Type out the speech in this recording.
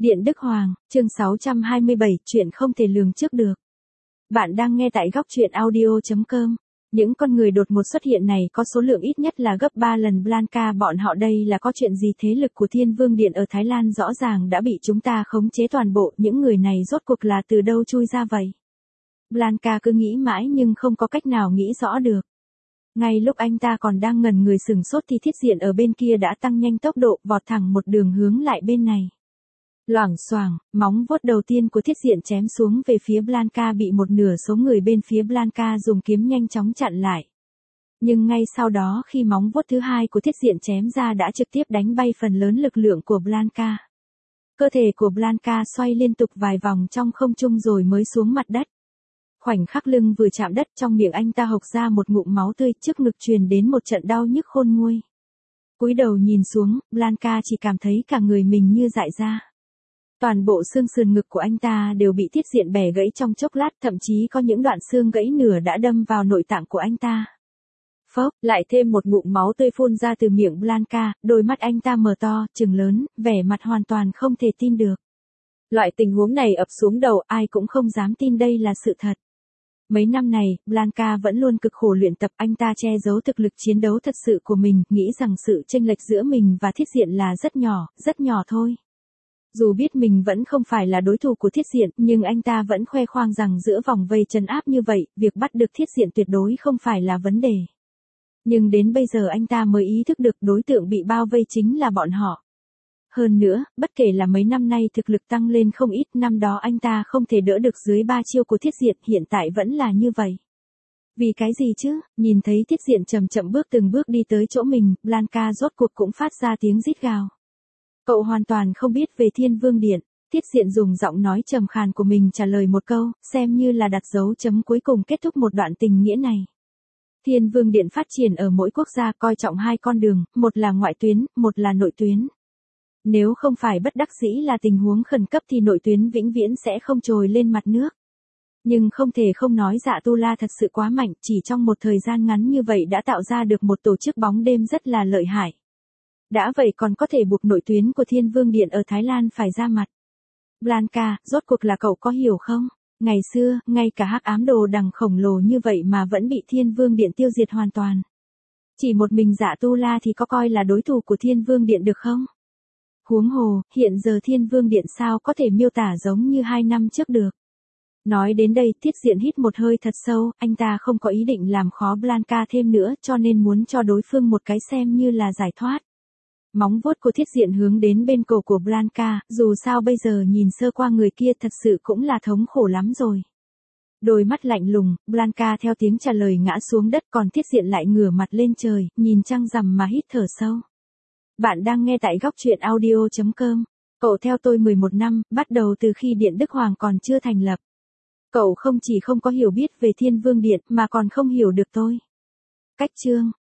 Điện Đức Hoàng, chương 627, chuyện không thể lường trước được. Bạn đang nghe tại góc truyện audio.com. Những con người đột ngột xuất hiện này có số lượng ít nhất là gấp 3 lần Blanca bọn họ. Đây là có chuyện gì? Thế lực của Thiên Vương Điện ở Thái Lan rõ ràng đã bị chúng ta khống chế toàn bộ. Những người này rốt cuộc là từ đâu chui ra vậy? Blanca cứ nghĩ mãi nhưng không có cách nào nghĩ rõ được. Ngay lúc anh ta còn đang ngẩn người sửng sốt thì Thiết Diện ở bên kia đã tăng nhanh tốc độ vọt thẳng một đường hướng lại bên này. Loảng xoảng, móng vuốt đầu tiên của Thiết Diện chém xuống về phía Blanca bị một nửa số người bên phía Blanca dùng kiếm nhanh chóng chặn lại. Nhưng ngay sau đó khi móng vuốt thứ hai của Thiết Diện chém ra đã trực tiếp đánh bay phần lớn lực lượng của Blanca. Cơ thể của Blanca xoay liên tục vài vòng trong không trung rồi mới xuống mặt đất. Khoảnh khắc lưng vừa chạm đất, trong miệng anh ta hộc ra một ngụm máu tươi, trước ngực truyền đến một trận đau nhức khôn nguôi. Cúi đầu nhìn xuống, Blanca chỉ cảm thấy cả người mình như dại ra. Toàn bộ xương sườn ngực của anh ta đều bị Thiết Diện bẻ gãy trong chốc lát, thậm chí có những đoạn xương gãy nửa đã đâm vào nội tạng của anh ta. Phốc, lại thêm một ngụm máu tươi phun ra từ miệng Blanca, đôi mắt anh ta mở to, trừng lớn, vẻ mặt hoàn toàn không thể tin được. Loại tình huống này ập xuống đầu, ai cũng không dám tin đây là sự thật. Mấy năm này, Blanca vẫn luôn cực khổ luyện tập, anh ta che giấu thực lực chiến đấu thật sự của mình, nghĩ rằng sự chênh lệch giữa mình và Thiết Diện là rất nhỏ thôi. Dù biết mình vẫn không phải là đối thủ của Thiết Diện, nhưng anh ta vẫn khoe khoang rằng giữa vòng vây trấn áp như vậy, việc bắt được Thiết Diện tuyệt đối không phải là vấn đề. Nhưng đến bây giờ anh ta mới ý thức được đối tượng bị bao vây chính là bọn họ. Hơn nữa, bất kể là mấy năm nay thực lực tăng lên không ít, năm đó anh ta không thể đỡ được dưới 3 chiêu của Thiết Diện, hiện tại vẫn là như vậy. Vì cái gì chứ? Nhìn thấy Thiết Diện chậm chậm từng bước đi tới chỗ mình, Blanca rốt cuộc cũng phát ra tiếng rít gào. Cậu hoàn toàn không biết về Thiên Vương Điện. Thiết Diện dùng giọng nói trầm khàn của mình trả lời một câu, xem như là đặt dấu chấm cuối cùng kết thúc một đoạn tình nghĩa này. Thiên Vương Điện phát triển ở mỗi quốc gia coi trọng hai con đường, một là ngoại tuyến, một là nội tuyến. Nếu không phải bất đắc dĩ là tình huống khẩn cấp thì nội tuyến vĩnh viễn sẽ không trồi lên mặt nước. Nhưng không thể không nói Dạ Tu La thật sự quá mạnh, chỉ trong một thời gian ngắn như vậy đã tạo ra được một tổ chức bóng đêm rất là lợi hại. Đã vậy còn có thể buộc nội tuyến của Thiên Vương Điện ở Thái Lan phải ra mặt. Blanca, rốt cuộc là cậu có hiểu không? Ngày xưa, ngay cả Hắc Ám Đồ Đằng khổng lồ như vậy mà vẫn bị Thiên Vương Điện tiêu diệt hoàn toàn. Chỉ một mình Dạ Tu La thì có coi là đối thủ của Thiên Vương Điện được không? Huống hồ, hiện giờ Thiên Vương Điện sao có thể miêu tả giống như 2 năm trước được. Nói đến đây, Thiết Diện hít một hơi thật sâu, anh ta không có ý định làm khó Blanca thêm nữa cho nên muốn cho đối phương một cái xem như là giải thoát. Móng vuốt của Thiết Diện hướng đến bên cổ của Blanca, dù sao bây giờ nhìn sơ qua người kia thật sự cũng là thống khổ lắm rồi. Đôi mắt lạnh lùng, Blanca theo tiếng trả lời ngã xuống đất, còn Thiết Diện lại ngửa mặt lên trời, nhìn trăng rằm mà hít thở sâu. Bạn đang nghe tại góc truyện audio.com. Cậu theo tôi 11 năm, bắt đầu từ khi Điện Đức Hoàng còn chưa thành lập. Cậu không chỉ không có hiểu biết về Thiên Vương Điện mà còn không hiểu được tôi. Cách chương.